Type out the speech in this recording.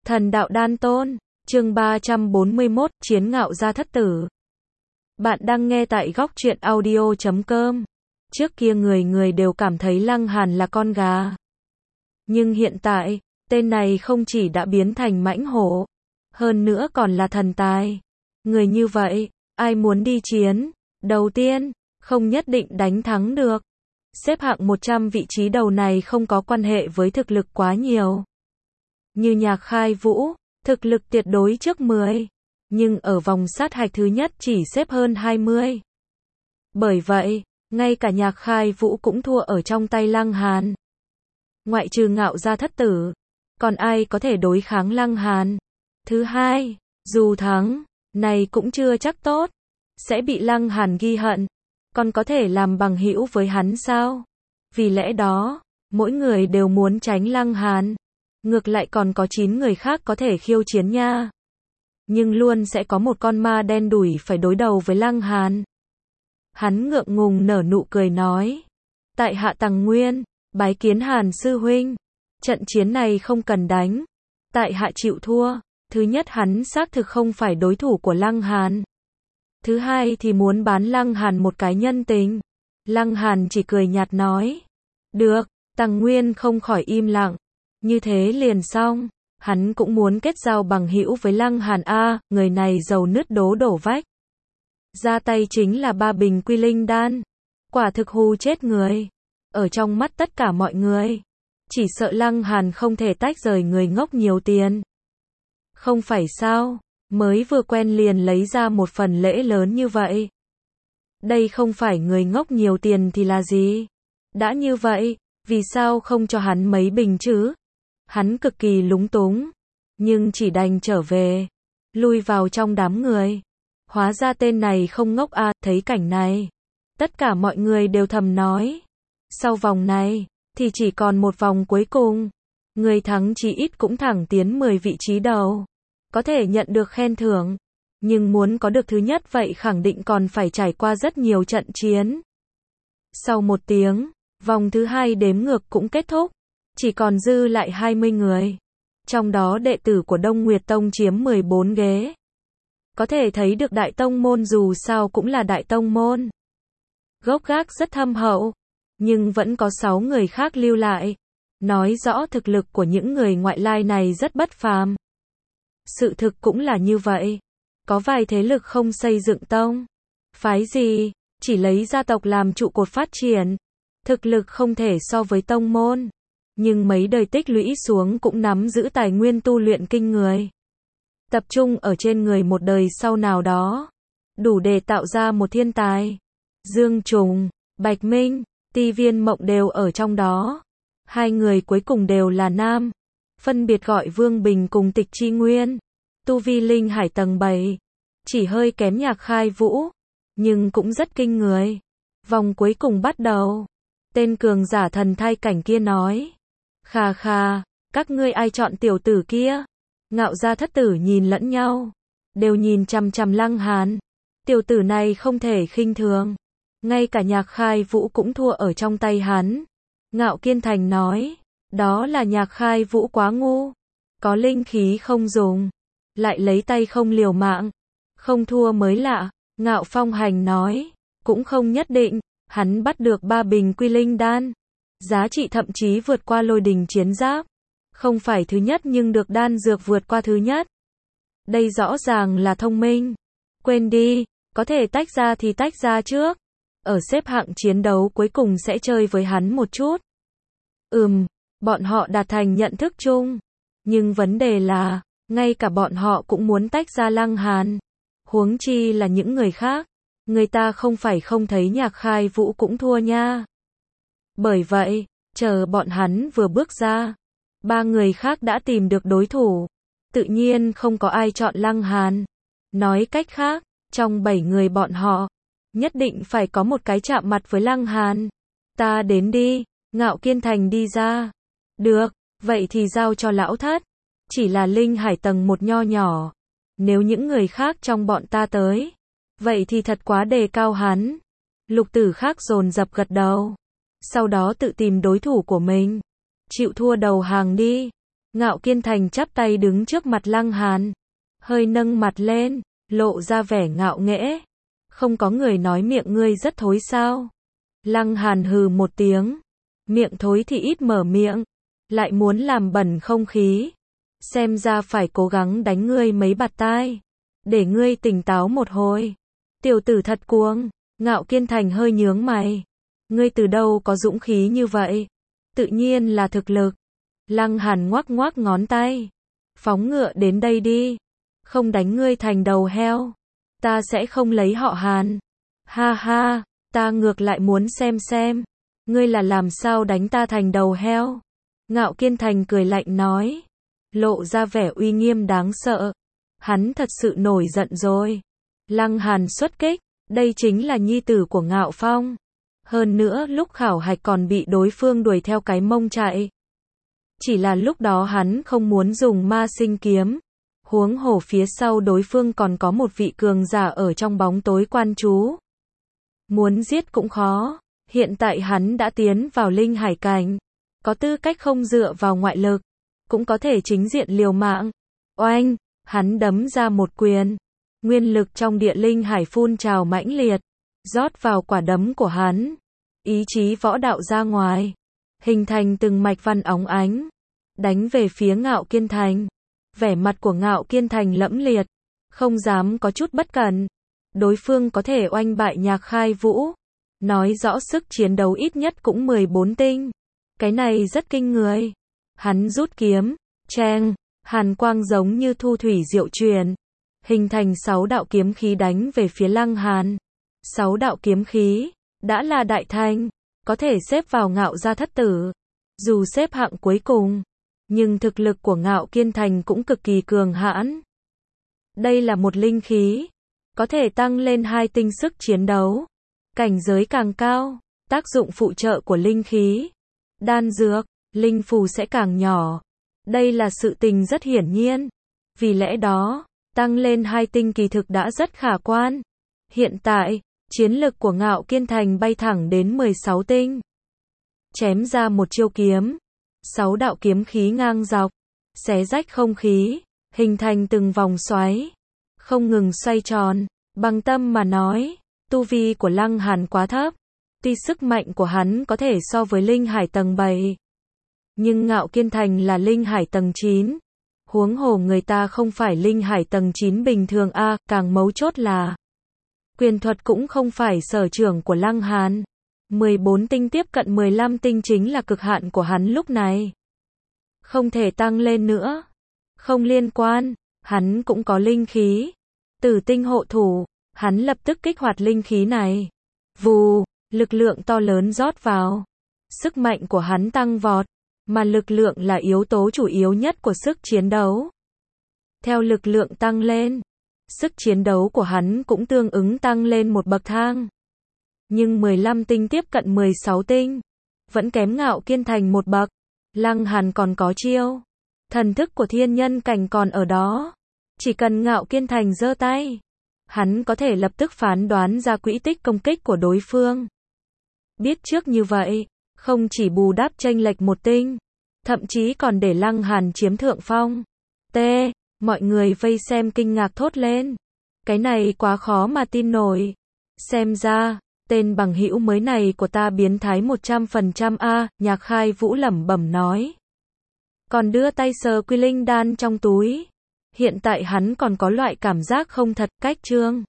Thần đạo đan tôn, chương 341, Chiến ngạo gia thất tử. Bạn đang nghe tại góc truyện audio.com. Trước kia người người đều cảm thấy Lăng Hàn là con gà. Nhưng hiện tại, tên này không chỉ đã biến thành mãnh hổ, hơn nữa còn là thần tài. Người như vậy, ai muốn đi chiến? Đầu tiên, không nhất định đánh thắng được. Xếp hạng 100 vị trí đầu này không có quan hệ với thực lực quá nhiều. Như Nhạc Khai Vũ, thực lực tuyệt đối trước 10, nhưng ở vòng sát hạch thứ nhất chỉ xếp hơn 20. Bởi vậy, ngay cả Nhạc Khai Vũ cũng thua ở trong tay Lăng Hàn. Ngoại trừ ngạo gia thất tử, còn ai có thể đối kháng Lăng Hàn? Thứ hai, dù thắng, này cũng chưa chắc tốt, sẽ bị Lăng Hàn ghi hận, còn có thể làm bằng hữu với hắn sao? Vì lẽ đó, mỗi người đều muốn tránh Lăng Hàn. Ngược lại còn có 9 người khác có thể khiêu chiến nha. Nhưng luôn sẽ có một con ma đen đủi phải đối đầu với Lăng Hàn. Hắn ngượng ngùng nở nụ cười nói. Tại hạ Tằng Nguyên, bái kiến Hàn sư huynh. Trận chiến này không cần đánh. Tại hạ chịu thua. Thứ nhất, hắn xác thực không phải đối thủ của Lăng Hàn. Thứ hai thì muốn bán Lăng Hàn một cái nhân tình. Lăng Hàn chỉ cười nhạt nói. Được, Tằng Nguyên không khỏi im lặng. Như thế liền xong, hắn cũng muốn kết giao bằng hữu với Lăng Hàn a, người này giàu nứt đổ vách. Ra tay chính là 3 bình quy linh đan, quả thực hù chết người. Ở trong mắt tất cả mọi người, chỉ sợ Lăng Hàn không thể tách rời người ngốc nhiều tiền. Không phải sao, mới vừa quen liền lấy ra một phần lễ lớn như vậy. Đây không phải người ngốc nhiều tiền thì là gì? Đã như vậy, vì sao không cho hắn mấy bình chứ? Hắn cực kỳ lúng túng, nhưng chỉ đành trở về, lui vào trong đám người. Hóa ra tên này không ngốc à, thấy cảnh này. Tất cả mọi người đều thầm nói. Sau vòng này, thì chỉ còn một vòng cuối cùng. Người thắng chí ít cũng thẳng tiến 10 vị trí đầu. Có thể nhận được khen thưởng. Nhưng muốn có được thứ nhất vậy khẳng định còn phải trải qua rất nhiều trận chiến. Sau 1 tiếng, vòng thứ 2 đếm ngược cũng kết thúc. Chỉ còn dư lại 20 người. Trong đó đệ tử của Đông Nguyệt Tông chiếm 14 ghế. Có thể thấy được đại tông môn dù sao cũng là đại tông môn. Gốc gác rất thâm hậu. Nhưng vẫn có 6 người khác lưu lại. Nói rõ thực lực của những người ngoại lai này rất bất phàm. Sự thực cũng là như vậy. Có vài thế lực không xây dựng tông. Phái gì, chỉ lấy gia tộc làm trụ cột phát triển. Thực lực không thể so với tông môn. Nhưng mấy đời tích lũy xuống cũng nắm giữ tài nguyên tu luyện kinh người. Tập trung ở trên người một đời sau nào đó. Đủ để tạo ra một thiên tài. Dương Trùng, Bạch Minh, Ti Viên Mộng đều ở trong đó. 2 người cuối cùng đều là nam. Phân biệt gọi Vương Bình cùng Tịch Chi Nguyên. Tu vi linh hải tầng 7. Chỉ hơi kém Nhạc Khai Vũ. Nhưng cũng rất kinh người. Vòng cuối cùng bắt đầu. Tên cường giả thần thai cảnh kia nói. Khà khà, các ngươi ai chọn tiểu tử kia? Ngạo gia thất tử nhìn lẫn nhau. Đều nhìn chằm chằm Lăng Hàn. Tiểu tử này không thể khinh thường. Ngay cả Nhạc Khai Vũ cũng thua ở trong tay hắn. Ngạo Kiên Thành nói. Đó là Nhạc Khai Vũ quá ngu. Có linh khí không dùng. Lại lấy tay không liều mạng. Không thua mới lạ. Ngạo Phong Hành nói. Cũng không nhất định. Hắn bắt được 3 bình quy linh đan. Giá trị thậm chí vượt qua lôi đình chiến giáp. Không phải thứ nhất nhưng được đan dược vượt qua thứ nhất. Đây rõ ràng là thông minh. Quên đi, có thể tách ra thì tách ra trước. Ở xếp hạng chiến đấu cuối cùng sẽ chơi với hắn một chút. Bọn họ đạt thành nhận thức chung. Nhưng vấn đề là, ngay cả bọn họ cũng muốn tách ra Lăng Hàn. Huống chi là những người khác. Người ta không phải không thấy Nhạc Khai Vũ cũng thua nha. Bởi vậy, chờ bọn hắn vừa bước ra, 3 người khác đã tìm được đối thủ. Tự nhiên không có ai chọn Lăng Hàn. Nói cách khác, trong 7 người bọn họ, nhất định phải có một cái chạm mặt với Lăng Hàn. Ta đến đi, Ngạo Kiên Thành đi ra. Được, vậy thì giao cho lão thất. Chỉ là linh hải tầng 1 nho nhỏ. Nếu những người khác trong bọn ta tới, vậy thì thật quá đề cao hắn. Lục tử khác dồn dập gật đầu. Sau đó tự tìm đối thủ của mình. Chịu thua đầu hàng đi. Ngạo Kiên Thành chắp tay đứng trước mặt Lăng Hàn, hơi nâng mặt lên, lộ ra vẻ ngạo nghễ. Không có người nói miệng ngươi rất thối sao? Lăng Hàn hừ một tiếng, miệng thối thì ít mở miệng, lại muốn làm bẩn không khí. Xem ra phải cố gắng đánh ngươi mấy bạt tai, để ngươi tỉnh táo một hồi. Tiểu tử thật cuồng. Ngạo Kiên Thành hơi nhướng mày. Ngươi từ đâu có dũng khí như vậy? Tự nhiên là thực lực. Lăng Hàn ngoắc ngoắc ngón tay. Phóng ngựa đến đây đi. Không đánh ngươi thành đầu heo, ta sẽ không lấy họ Hàn. Ha ha, ta ngược lại muốn xem, ngươi là làm sao đánh ta thành đầu heo. Ngạo Kiên Thành cười lạnh nói, lộ ra vẻ uy nghiêm đáng sợ. Hắn thật sự nổi giận rồi. Lăng Hàn xuất kích, đây chính là nhi tử của Ngạo Phong. Hơn nữa lúc khảo hạch còn bị đối phương đuổi theo cái mông chạy. Chỉ là lúc đó hắn không muốn dùng ma sinh kiếm. Huống hồ phía sau đối phương còn có một vị cường giả ở trong bóng tối quan trú. Muốn giết cũng khó. Hiện tại hắn đã tiến vào linh hải cảnh, có tư cách không dựa vào ngoại lực, cũng có thể chính diện liều mạng. Oanh, hắn đấm ra một quyền. Nguyên lực trong địa linh hải phun trào mãnh liệt, rót vào quả đấm của hắn. Ý chí võ đạo ra ngoài, hình thành từng mạch văn óng ánh, đánh về phía Ngạo Kiên Thành. Vẻ mặt của Ngạo Kiên Thành lẫm liệt, không dám có chút bất cẩn. Đối phương có thể oanh bại Nhạc Khai Vũ, nói rõ sức chiến đấu ít nhất cũng 14 tinh. Cái này rất kinh người. Hắn rút kiếm, cheng, hàn quang giống như thu thủy diệu truyền, hình thành 6 đạo kiếm khí đánh về phía Lăng Hàn. 6 đạo kiếm khí, đã là đại thành, có thể xếp vào Ngạo gia thất tử. Dù xếp hạng cuối cùng, nhưng thực lực của Ngạo Kiên Thành cũng cực kỳ cường hãn. Đây là một linh khí, có thể tăng lên 2 tinh sức chiến đấu. Cảnh giới càng cao, tác dụng phụ trợ của linh khí, đan dược, linh phù sẽ càng nhỏ. Đây là sự tình rất hiển nhiên. Vì lẽ đó, tăng lên 2 tinh kỳ thực đã rất khả quan. Hiện tại, chiến lực của Ngạo Kiên Thành bay thẳng đến 16 tinh. Chém ra một chiêu kiếm, 6 đạo kiếm khí ngang dọc, xé rách không khí, hình thành từng vòng xoáy, không ngừng xoay tròn. Bằng tâm mà nói, tu vi của Lăng Hàn quá thấp. Tuy sức mạnh của hắn có thể so với linh hải tầng 7, nhưng Ngạo Kiên Thành là linh hải tầng 9. Huống hồ người ta không phải linh hải tầng 9 bình thường a, càng mấu chốt là quyền thuật cũng không phải sở trường của Lăng Hàn. 14 tinh tiếp cận 15 tinh chính là cực hạn của hắn lúc này. Không thể tăng lên nữa. Không liên quan, hắn cũng có linh khí. Tử tinh hộ thủ, hắn lập tức kích hoạt linh khí này. Vù, lực lượng to lớn rót vào. Sức mạnh của hắn tăng vọt, mà lực lượng là yếu tố chủ yếu nhất của sức chiến đấu. Theo lực lượng tăng lên, sức chiến đấu của hắn cũng tương ứng tăng lên một bậc thang. Nhưng 15 tinh tiếp cận 16 tinh, vẫn kém Ngạo Kiên Thành một bậc. Lăng Hàn còn có chiêu, thần thức của thiên nhân cảnh còn ở đó. Chỉ cần Ngạo Kiên Thành giơ tay, hắn có thể lập tức phán đoán ra quỹ tích công kích của đối phương. Biết trước như vậy, không chỉ bù đắp chênh lệch một tinh, thậm chí còn để Lăng Hàn chiếm thượng phong. Mọi người vây xem kinh ngạc thốt lên. Cái này quá khó mà tin nổi. Xem ra, tên bằng hữu mới này của ta biến thái 100% a, Nhạc Khai Vũ lẩm bẩm nói. Còn đưa tay sờ quy linh đan trong túi. Hiện tại hắn còn có loại cảm giác không thật, cách trương.